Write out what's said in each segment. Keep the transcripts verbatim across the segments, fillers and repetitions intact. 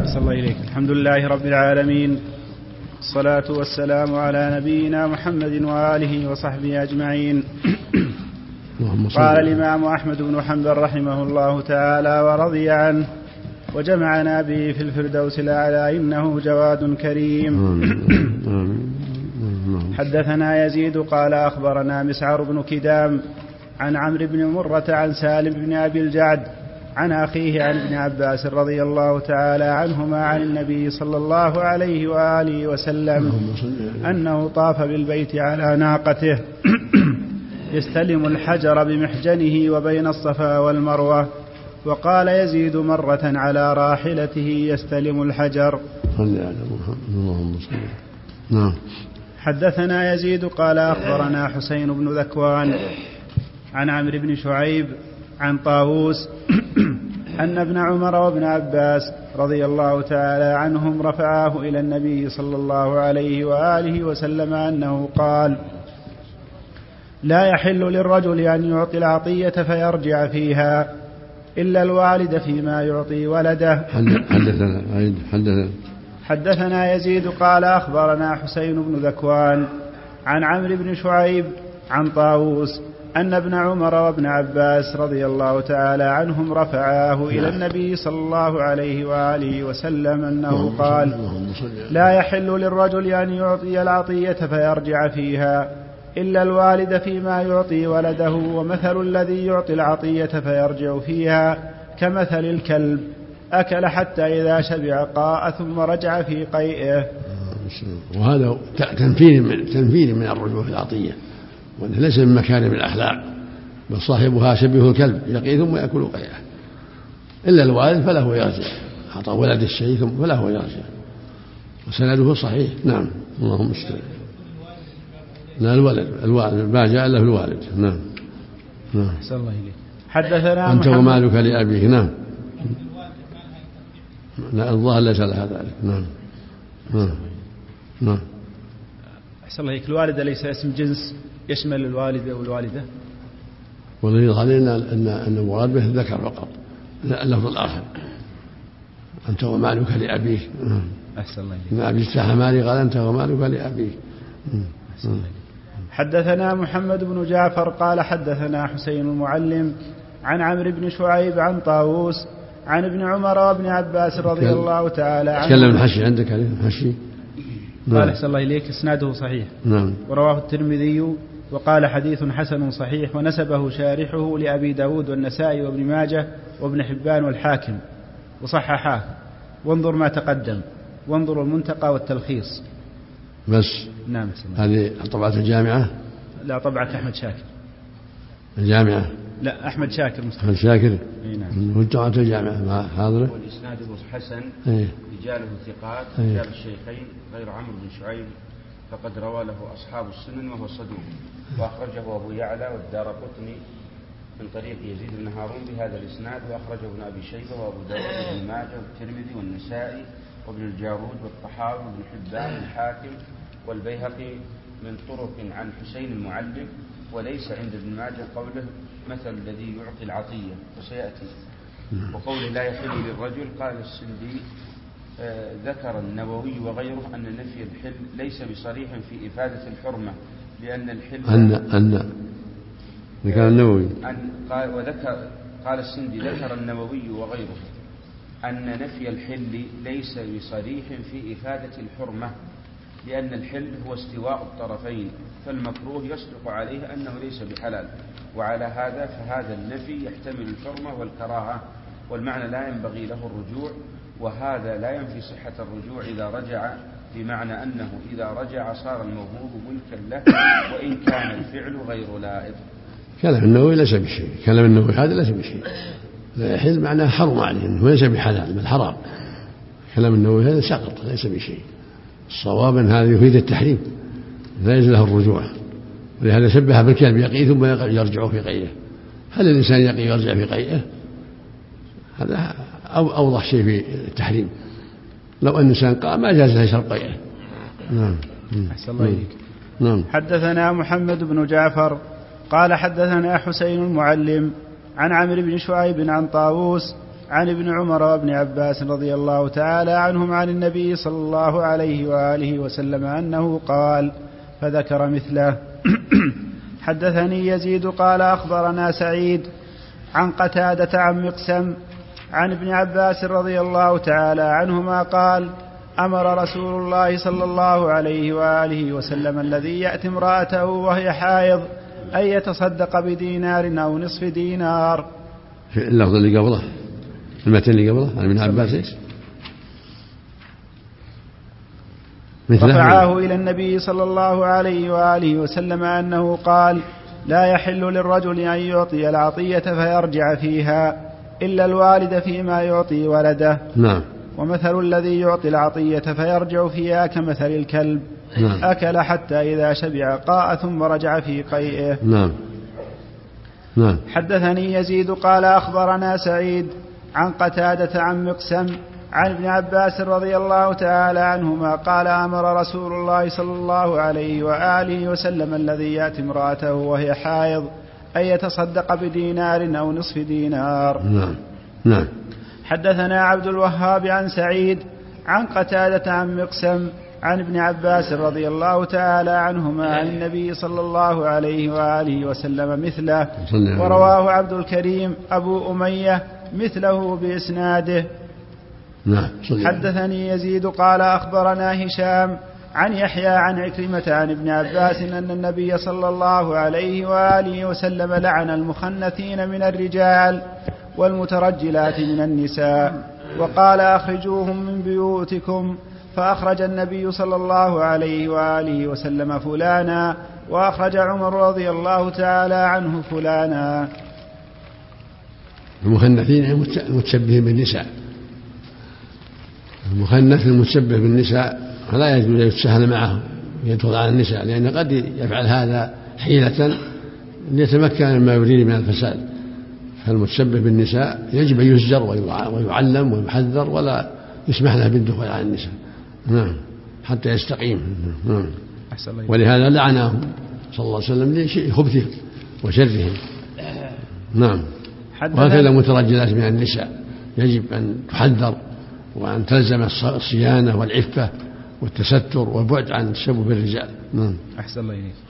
أحسن الله إليك. الحمد لله رب العالمين، الصلاة والسلام على نبينا محمد وآله وصحبه أجمعين. قال الإمام أحمد بن حنبل رحمه الله تعالى ورضي عنه: وجمعنا به في الفردوس الأعلى إنه جواد كريم. حدثنا يزيد قال أخبرنا مسعر بن كدام عن عمرو بن مرة عن سالم بن أبي الجعد عن أخيه عن ابن عباس رضي الله تعالى عنهما عن النبي صلى الله عليه وآله وسلم أنه طاف بالبيت على ناقته يستلم الحجر بمحجنه وبين الصفا والمروة. وقال يزيد مرة على راحلته يستلم الحجر. حدثنا يزيد قال أخبرنا حسين بن ذكوان عن عمرو بن شعيب عن طاووس أن ابن عمر وابن عباس رضي الله تعالى عنهم رفعاه إلى النبي صلى الله عليه وآله وسلم أنه قال: لا يحل للرجل أن يعطي العطية فيرجع فيها إلا الوالد فيما يعطي ولده. حدثنا حدثنا حدثنا يزيد قال أخبرنا حسين بن ذكوان عن عمرو بن شعيب عن طاووس أن ابن عمر وابن عباس رضي الله تعالى عنهم رفعاه إلى النبي صلى الله عليه وآله وسلم أنه قال: لا يحل للرجل أن يعطي العطية فيرجع فيها إلا الوالد فيما يعطي ولده، ومثل الذي يعطي العطية فيرجع فيها كمثل الكلب أكل حتى إذا شبع قاء ثم رجع في قيئه. وهذا تنفير من, تنفير من الرجوع في العطية، وأنه ليس من مكارم الأخلاق، بل صاحبها شبه الكلب يقي ثم يأكل قيئه. إلا الوالد فله يرجع، أعطى ولد الشيء ثم فله يرجع، وسنده صحيح. نعم. اللهم استعان. لا الولد الوالد ما جاء له الوالد. نعم نعم. الله إليك. حدثنا أنت ومالك لأبيك. نعم. لا الظاهر ليس لها ذلك. نعم نعم نعم. أحسن الله إليك. الوالد ليس اسم جنس يشمل الوالد والوالدة؟ والذي يظهر لنا أن أن المراد به الذكر فقط، اللفظ الآخر أنت ومالك لأبيك. أحسن الله إليك. إن أبي افتح مالي قال أنت ومالك لأبيك. حدثنا محمد بن جعفر قال حدثنا حسين المعلم عن عمرو بن شعيب عن طاووس عن ابن عمر وابن عباس رضي الله تعالى عنه. تكلم الحشي عندك عليه الحشي. قال أحسن الله إليك اسناده صحيح. نعم. ورواه الترمذي وقال حديث حسن صحيح، ونسبه شارحه لأبي داود والنسائي وابن ماجه وابن حبان والحاكم وصححاه. وانظر ما تقدم، وانظر المنتقى والتلخيص. بس نعم. هذه طبعة الجامعة؟ لا، طبعة أحمد شاكر. الجامعة؟ لا، أحمد شاكر مصطفى. أحمد شاكر. اي نعم. وطبعة الجامعة مع حاضرة. والإسناد حسن. ايه؟ رجاله ثقات. ايه؟ رجال الشيخين غير عمرو بن شعيب فقد روى له أصحاب السنن وهو صدوق، وأخرجه أبو يعلى والدارقطني من طريق يزيد بن هارون بهذا الإسناد، وأخرجه ابن أبي شيبة وأبو داود وابن ماجه والترمذي والنسائي وابن الجارود والطحاوي وابن حبان والحاكم والبيهقي من طرق عن حسين المعلم. وليس عند ابن ماجه قوله مثل الذي يعطي العطية، وسيأتي. وقول لا يحل للرجل قال السندي آه ذكر النووي وغيره أن نفي الحل ليس بصريح في إفادة الحرمة، لأن الحل أن أن ذكر النووي أن قال وذكر قال السندي ذكر النووي وغيره أن نفي الحل ليس بصريح في إفادة الحرمة، لأن الحل هو استواء الطرفين، فالمكروه يصدق عليه أنه ليس بحلال. وعلى هذا فهذا النفي يحتمل الحرمة والكراهة، والمعنى لا ينبغي له الرجوع، وهذا لا ينفي صحة الرجوع إذا رجع، بمعنى أنه إذا رجع صار الموهوب ملكا له وإن كان الفعل غير لائق. كلام النووي ليس بشيء، كلام النووي هذا ليس بشيء. لا يحل معناه حرم عليه، انه ليس بحلال بل حرام. كلام النووي هذا سقط ليس بشيء. الصواب ان هذا يفيد التحريم، لا يجوز له الرجوع. ولهذا شبه بالكلب يقي ثم يرجع في قيئه. هل الانسان يقي يرجع في قيئه؟ هذا اوضح شيء في التحريم. لو ان الانسان قام ما جاز له يشرب قيئه. نعم. أحسن الله إليك. نعم. حدثنا محمد بن جعفر قال حدثنا حسين المعلم عن عمرو بن شعيب عن طاووس عن ابن عمر وابن عباس رضي الله تعالى عنهم عن النبي صلى الله عليه وآله وسلم أنه قال فذكر مثله. حدثني يزيد قال أخبرنا سعيد عن قتادة عن مقسم عن ابن عباس رضي الله تعالى عنهما قال أمر رسول الله صلى الله عليه وآله وسلم الذي يأتي امرأته وهي حائض أن يتصدق بدينار أو نصف دينار. في اللفظ اللي قبله المتن اللي قبله عن ابن عباس ايش؟ رفعاه إلى النبي صلى الله عليه وآله وسلم أنه قال لا يحل للرجل أن يعطي العطية فيرجع فيها إلا الوالد فيما يعطي ولده. نعم. ومثل الذي يعطي العطية فيرجع فيها كمثل الكلب. نعم. أكل حتى إذا شبع قاء ثم رجع في قيئه. نعم. نعم. حدثني يزيد قال أخبرنا سعيد عن قتادة عن مقسم عن ابن عباس رضي الله تعالى عنهما قال أمر رسول الله صلى الله عليه وآله وسلم الذي يأتي امرأته وهي حائض أن يتصدق بدينار أو نصف دينار. نعم. نعم. حدثنا عبد الوهاب عن سعيد عن قتادة عن مقسم عن ابن عباس رضي الله تعالى عنهما عن النبي صلى الله عليه وآله وسلم مثله، ورواه عبد الكريم أبو أمية مثله بإسناده. نعم. حدثني يزيد قال أخبرنا هشام عن يحيى عن عكرمة عن ابن عباس أن النبي صلى الله عليه وآله وسلم لعن المخنثين من الرجال والمترجلات من النساء وقال أخرجوهم من بيوتكم، فأخرج النبي صلى الله عليه وآله وسلم فلانا، وأخرج عمر رضي الله تعالى عنه فلانا. المخنثين المتشبهين بالنساء، المخنث المتشبه بالنساء فلا يجوز يتساهل معه يدخل على النساء، لأن قد يفعل هذا حيلة ليتمكن مما يريد من الفساد. فالمتشبه بالنساء يجب أن يزجر ويعلم ويحذر ولا يسمح له بالدخول على النساء. نعم، حتى يستقيم. نعم. ولهذا لعنهم صلى الله عليه وسلم لخبثهم وشرهم. نعم. وهكذا المترجلات من النساء يجب أن تحذر وأن تلزم الصيانة والعفة والتستر والبعد عن التشبه بالرجال. نعم. أحسن الله إليك.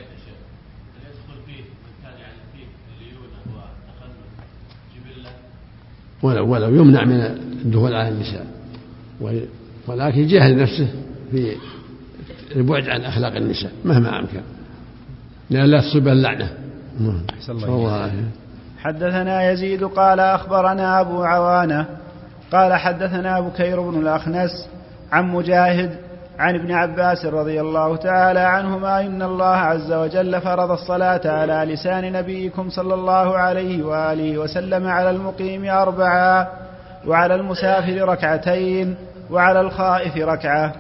ولو, ولو يمنع من الدخول على النساء، ولكن يجاهد نفسه في البعد عن أخلاق النساء مهما أمكن، لأن لا تصيب اللعنة. أحسن الله. حدثنا يزيد قال أخبرنا أبو عوانة قال حدثنا بكير بن الأخنس عن مجاهد عن ابن عباس رضي الله تعالى عنهما إن الله عز وجل فرض الصلاة على لسان نبيكم صلى الله عليه وآله وسلم على المقيم أربعة، وعلى المسافر ركعتين، وعلى الخائف ركعة.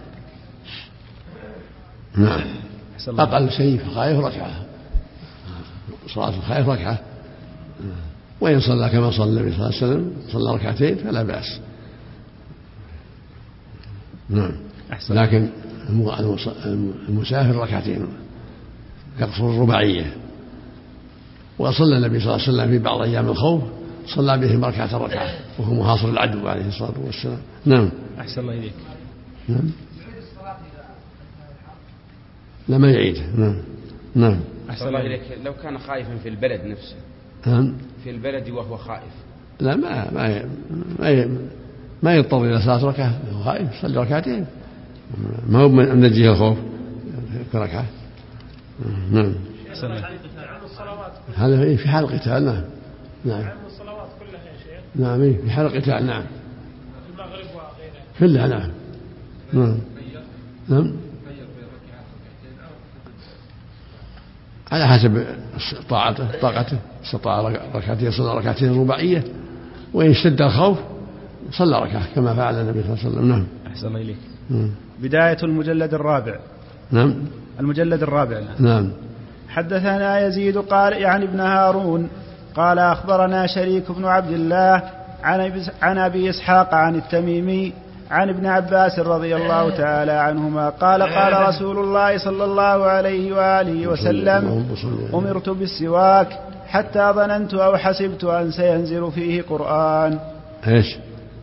نعم. أقل شيء في الخائف ركعة، صلاة الخائف ركعة، وإن صلى كما صلى النبي صلى الله عليه وسلم صلى ركعتين فلا بأس. نعم. لكن المسافر ركعتين يقصر الرباعية، وصلى النبي صلى الله عليه وسلم في بعض أيام الخوف صلى بهم ركعة ركعة وهو محاصر العدو عليه الصلاة والسلام. نعم. أحسن الله إليك. نعم. لما يعيد. نعم. نعم. أحسن الله إليك. لو كان خائفا في البلد نفسه. نعم. في البلد وهو خائف. لا ما ما ما, ما يضطر إلى صلاة ركعة، هو خائف صلى ركعتين، ما هو من نجيه الخوف في ركعة. نعم. هذا في حال القتال. نعم. نعم. الصلوات كلها يا شيخ. نعم في حال القتال. نعم. المغرب وغيرها. كلها. نعم. نعم. نعم. على حسب طاعته طاقته، استطاع ركعتين صلى ركعتين رباعية، وإن اشتد الخوف صلى ركعة كما فعل النبي صلى الله عليه وسلم. نعم. أحسن الله إليك. بداية المجلد الرابع. نعم. المجلد الرابع. نعم. حدثنا يزيد قال يعني ابن هارون قال أخبرنا شريك بن عبد الله عن أبي إسحاق عن التميمي عن ابن عباس رضي الله تعالى عنهما قال قال رسول الله صلى الله عليه وآله وسلم أمرت بالسواك حتى ظننت أو حسبت أن سينزل فيه قرآن. إيش؟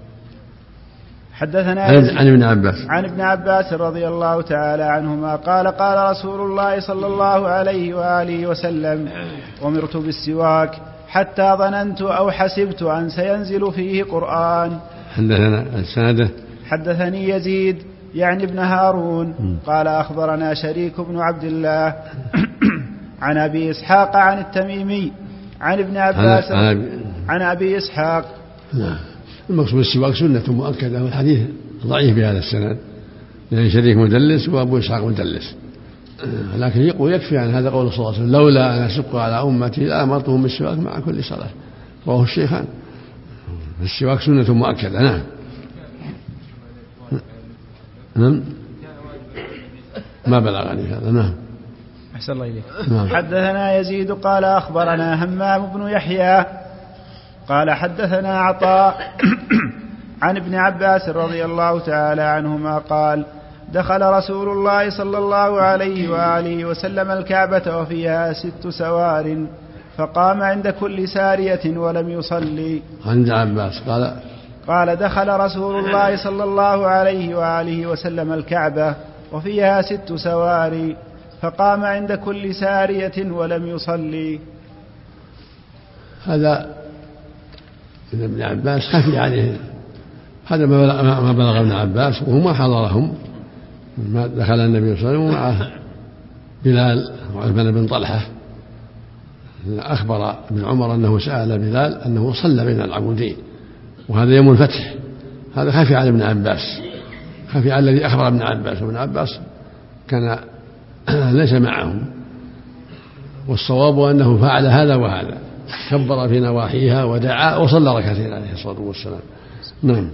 حدثنا عن ابن عباس عن ابن عباس رضي الله تعالى عنهما قال قال رسول الله صلى الله عليه وآله وسلم أمرت بالسواك حتى ظننت أو حسبت أن سينزل فيه قرآن. حدثنا السنده حدثني يزيد يعني ابن هارون قال أخبرنا شريك بن عبد الله عن أبي إسحاق عن التميمي عن ابن عباس عن أبي إسحاق. المقصود السواك سنة مؤكدة والحديث ضعيف بهذا السند لأن شريك مدلس وأبو إسحاق مدلس، لكن يقول يكفي عن هذا قول صلى الله عليه وسلم لولا أن أشق على أمتي لأمرتهم بالسواك مع كل صلاة، رواه الشيخان. السواك سنة مؤكدة. نعم نعم ما بلغني هذا. نعم أحسن الله إليك. نعم. حدثنا يزيد قال أخبرنا همام بن يحيى قال حدثنا عطاء عن ابن عباس رضي الله تعالى عنهما قال دخل رسول الله صلى الله عليه وآله وسلم الكعبة وفيها ست سوار فقام عند كل سارية ولم يصلي. عند عباس قال قال دخل رسول الله صلى الله عليه وآله وسلم الكعبة وفيها ست سوار فقام عند كل سارية ولم يصلي. هذا ابن عباس خفي عليه، هذا ما بلغ ابن عباس وهو ما حضرهم. ما دخل النبي صلى الله عليه وسلم ومعه بلال وعثمان بن طلحة، أخبر ابن عمر أنه سأل بلال أنه صلى بين العمودين وهذا يوم الفتح. هذا خفي على ابن عباس، خفي على الذي أخبر ابن عباس، وابن عباس كان ليس معهم، والصواب أنه فعل هذا وهذا، كبر في نواحيها ودعا وصلى ركعتين عليه الصلاة والسلام. نعم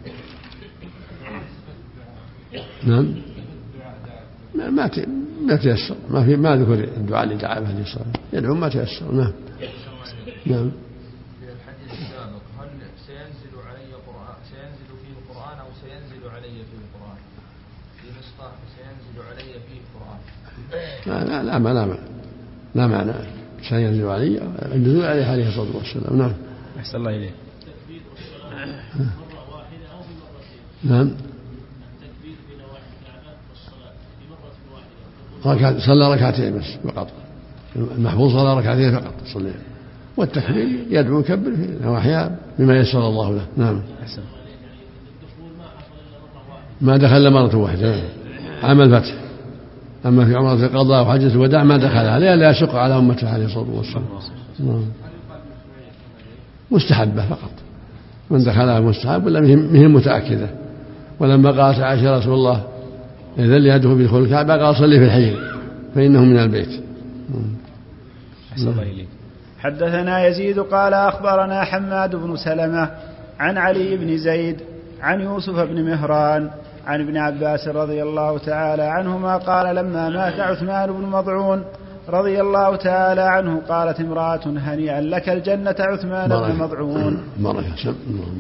نعم ما ما تيسر، ما في ما ذكر الدعاء اللي دعا به الصلاة، يدعو ما تيسر. نعم نعم. في الحديث السابق هل سينزل علي قرآن سينزل فيه القرآن أو سينزل علي فيه القرآن؟ في نسخة سينزل علي فيه القرآن. لا لا لا لا, لا معنى سينزل علي النزول عليه عليه الصلاة والسلام. نعم أحسن الله إليه. نعم ركعت صلى ركعتين بس فقط، المحفوظ صلى ركعتين فقط صلى، والتكبير يدعو يكبر في نواحيها بما يسر الله له. نعم ما دخل مرة واحدة عام الفتح، أما في عمرة القضاء وحجة الوداع ما دخل عليها لا يشق على أمته عليه الصلاة والسلام. مستحبة فقط، من دخلها مستحب ولا مهم متأكدة. ولما قالت عائشة رسول الله إذا اللي يدخل بدخول الكعبة قال صلي في الحجر فإنه من البيت. أحسن الله إليك. حدثنا يزيد قال أخبرنا حماد بن سلمة عن علي بن زيد عن يوسف بن مهران عن ابن عباس رضي الله تعالى عنهما قال لما مات عثمان بن مضعون رضي الله تعالى عنه قالت امرأة هنيئا لك الجنة عثمان بن مضعون.